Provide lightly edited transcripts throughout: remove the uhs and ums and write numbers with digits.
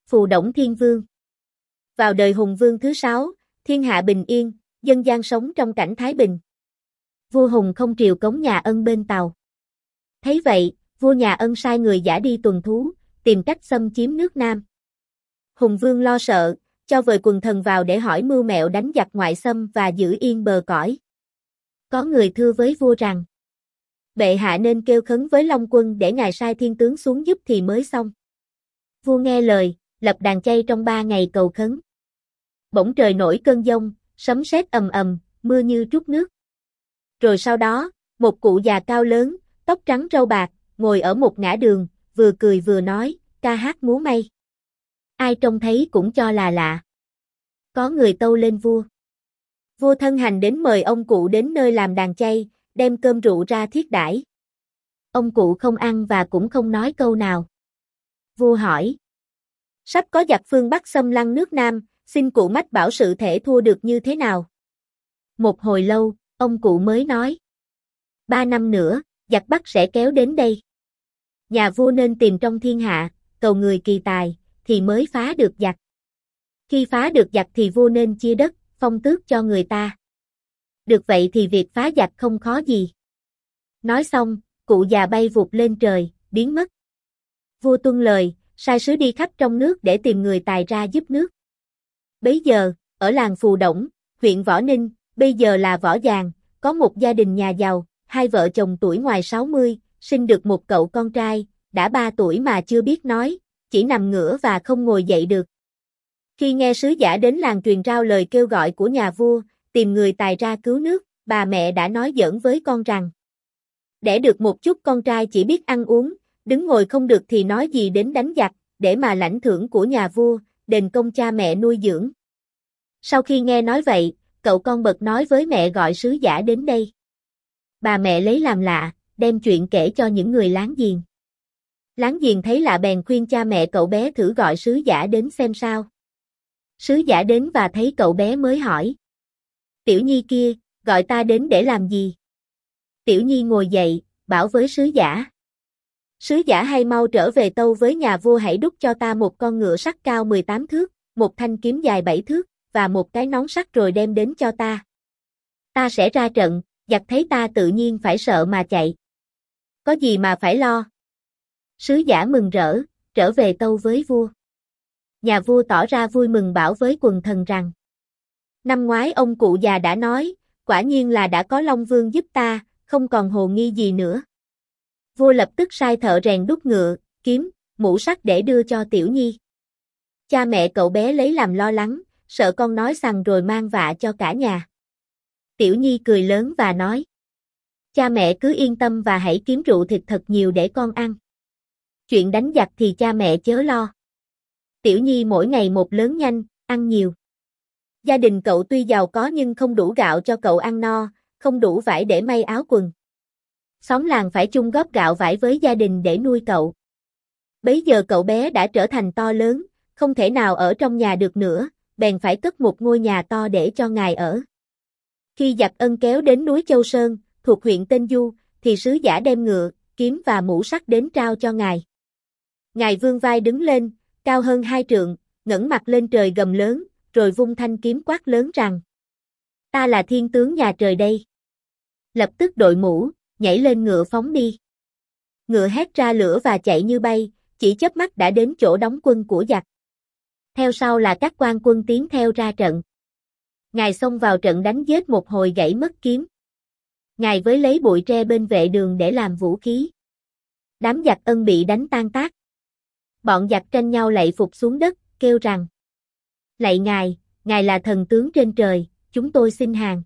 Phù Đổng Thiên Vương. Vào đời Hùng Vương thứ 6, thiên hạ bình yên, dân gian sống trong cảnh thái bình. Vua Hùng không triều cống nhà Ân bên Tàu. Thấy vậy, vua nhà Ân sai người dã đi tuần thú, tìm cách xâm chiếm nước Nam. Hùng Vương lo sợ, cho vời quần thần vào để hỏi mưu mẹo đánh giặc ngoại xâm và giữ yên bờ cõi. Có người thưa với vua rằng, bệ hạ nên kêu khấn với Long Quân để ngài sai thiên tướng xuống giúp thì mới xong. Vua nghe lời, lập đàn chay trong 3 ngày cầu khấn. Bỗng trời nổi cơn giông, sấm sét ầm ầm, mưa như trút nước. Rồi sau đó, một cụ già cao lớn, tóc trắng râu bạc, ngồi ở một ngã đường, vừa cười vừa nói, ca hát múa may. Ai trông thấy cũng cho là lạ. Có người tâu lên vua. Vua thân hành đến mời ông cụ đến nơi làm đàn chay, đem cơm rượu ra thiết đãi. Ông cụ không ăn và cũng không nói câu nào. Vua hỏi. Sắp có giặc phương Bắc xâm lăng nước Nam, xin cụ mách bảo sự thể thua được như thế nào? Một hồi lâu, ông cụ mới nói. 3 năm nữa, giặc Bắc sẽ kéo đến đây. Nhà vua nên tìm trong thiên hạ, cầu người kỳ tài, thì mới phá được giặc. Khi phá được giặc thì vua nên chia đất, phong tước cho người ta. Được vậy thì việc phá giặc không khó gì. Nói xong, cụ già bay vụt lên trời, biến mất. Vua tuân lời, sai sứ đi khắp trong nước để tìm người tài ra giúp nước. Bấy giờ, ở làng Phù Đổng, huyện Võ Ninh, bây giờ là Võ Giàng, có một gia đình nhà giàu, 2 vợ chồng tuổi ngoài 60, sinh được một cậu con trai, đã 3 tuổi mà chưa biết nói, chỉ nằm ngửa và không ngồi dậy được. Khi nghe sứ giả đến làng truyền rao lời kêu gọi của nhà vua, tìm người tài ra cứu nước, bà mẹ đã nói giỡn với con rằng, đẻ được một chút con trai chỉ biết ăn uống, đứng ngồi không được thì nói gì đến đánh giặc, để mà lãnh thưởng của nhà vua, đền công cha mẹ nuôi dưỡng. Sau khi nghe nói vậy, cậu con bật nói với mẹ gọi sứ giả đến đây. Bà mẹ lấy làm lạ, đem chuyện kể cho những người láng giềng. Láng giềng thấy lạ bèn khuyên cha mẹ cậu bé thử gọi sứ giả đến xem sao. Sứ giả đến và thấy cậu bé mới hỏi. Tiểu Nhi kia, gọi ta đến để làm gì? Tiểu Nhi ngồi dậy, bảo với sứ giả. Sứ giả hay mau trở về tâu với nhà vua hãy đúc cho ta một con ngựa sắt cao 18 thước, một thanh kiếm dài 7 thước, và một cái nón sắt rồi đem đến cho ta. Ta sẽ ra trận, giặc thấy ta tự nhiên phải sợ mà chạy. Có gì mà phải lo? Sứ giả mừng rỡ, trở về tâu với vua. Nhà vua tỏ ra vui mừng bảo với quần thần rằng. Năm ngoái ông cụ già đã nói, quả nhiên là đã có Long Vương giúp ta, không còn hồ nghi gì nữa. Vua lập tức sai thợ rèn đúc ngựa, kiếm, mũ sắt để đưa cho Tiểu Nhi. Cha mẹ cậu bé lấy làm lo lắng, sợ con nói xằng rồi mang vạ cho cả nhà. Tiểu Nhi cười lớn và nói. Cha mẹ cứ yên tâm và hãy kiếm rượu thịt thật nhiều để con ăn. Chuyện đánh giặc thì cha mẹ chớ lo. Tiểu Nhi mỗi ngày một lớn nhanh, ăn nhiều. Gia đình cậu tuy giàu có nhưng không đủ gạo cho cậu ăn no, không đủ vải để may áo quần. Xóm làng phải chung góp gạo vải với gia đình để nuôi cậu. Bấy giờ cậu bé đã trở thành to lớn, không thể nào ở trong nhà được nữa, bèn phải cất một ngôi nhà to để cho ngài ở. Khi giặc Ân kéo đến núi Châu Sơn, thuộc huyện Tên Du, thì sứ giả đem ngựa, kiếm và mũ sắt đến trao cho ngài. Ngài vươn vai đứng lên, cao hơn 2 trượng, ngẩng mặt lên trời gầm lớn, rồi vung thanh kiếm quát lớn rằng: Ta là thiên tướng nhà trời đây. Lập tức đội mũ, nhảy lên ngựa phóng đi. Ngựa hét ra lửa và chạy như bay, chỉ chớp mắt đã đến chỗ đóng quân của giặc. Theo sau là các quan quân tiến theo ra trận. Ngài xông vào trận đánh giết một hồi gãy mất kiếm. Ngài với lấy bụi tre bên vệ đường để làm vũ khí. Đám giặc Ân bị đánh tan tác. Bọn giặc tranh nhau lạy phục xuống đất, kêu rằng: Lạy ngài là thần tướng trên trời, chúng tôi xin hàng.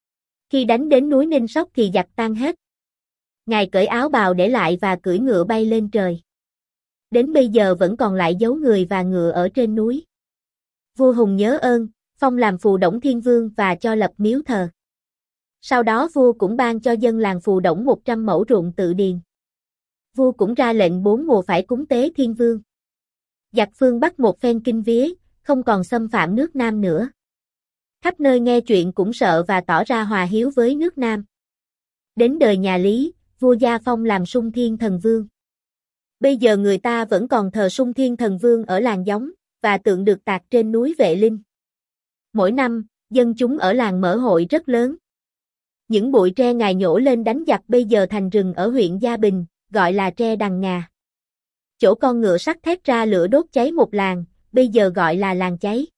Khi đánh đến núi Ninh Sóc thì giặc tan hết. Ngài cởi áo bào để lại và cưỡi ngựa bay lên trời. Đến bây giờ vẫn còn lại dấu người và ngựa ở trên núi. Vua Hùng nhớ ơn, phong làm Phù Đổng Thiên Vương và cho lập miếu thờ. Sau đó vua cũng ban cho dân làng Phù Đổng 100 mẫu ruộng tự điền. Vua cũng ra lệnh 4 mùa phải cúng tế Thiên Vương. Giặc phương Bắc một phen kinh vía, không còn xâm phạm nước Nam nữa. Khắp nơi nghe chuyện cũng sợ và tỏ ra hòa hiếu với nước Nam. Đến đời nhà Lý, vua gia phong làm Sung Thiên Thần Vương. Bây giờ người ta vẫn còn thờ Sung Thiên Thần Vương ở làng Gióng, và tượng được tạc trên núi Vệ Linh. Mỗi năm, dân chúng ở làng mở hội rất lớn. Những bụi tre ngài nhổ lên đánh giặc bây giờ thành rừng ở huyện Gia Bình, gọi là tre Đằng Ngà. Chỗ con ngựa sắt thép ra lửa đốt cháy một làng, bây giờ gọi là làng cháy.